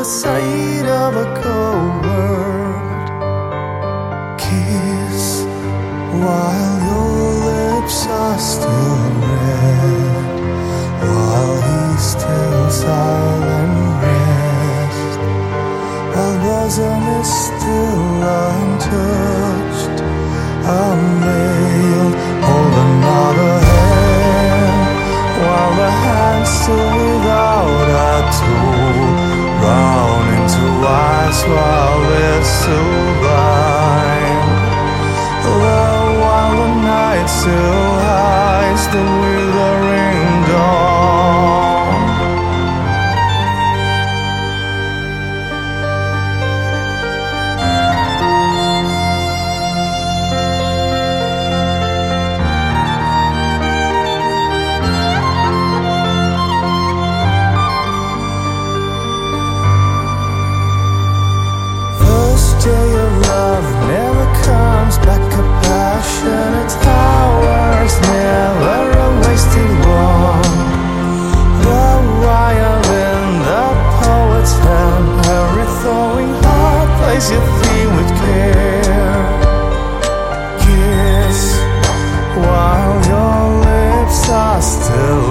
sight of a cold world. Kiss while your lips are still red, while he's still silent rest, while bosom is still untouched, unveiled. Hold another hand, while the hand's still without a tool, round into ice while we're still blind. While the night still hides the withering dawn. First day of love never comes back. A passionate hours, never a wasted one. The violin, the poet's hand, every thawing heart plays your theme with care. Kiss while your lips are still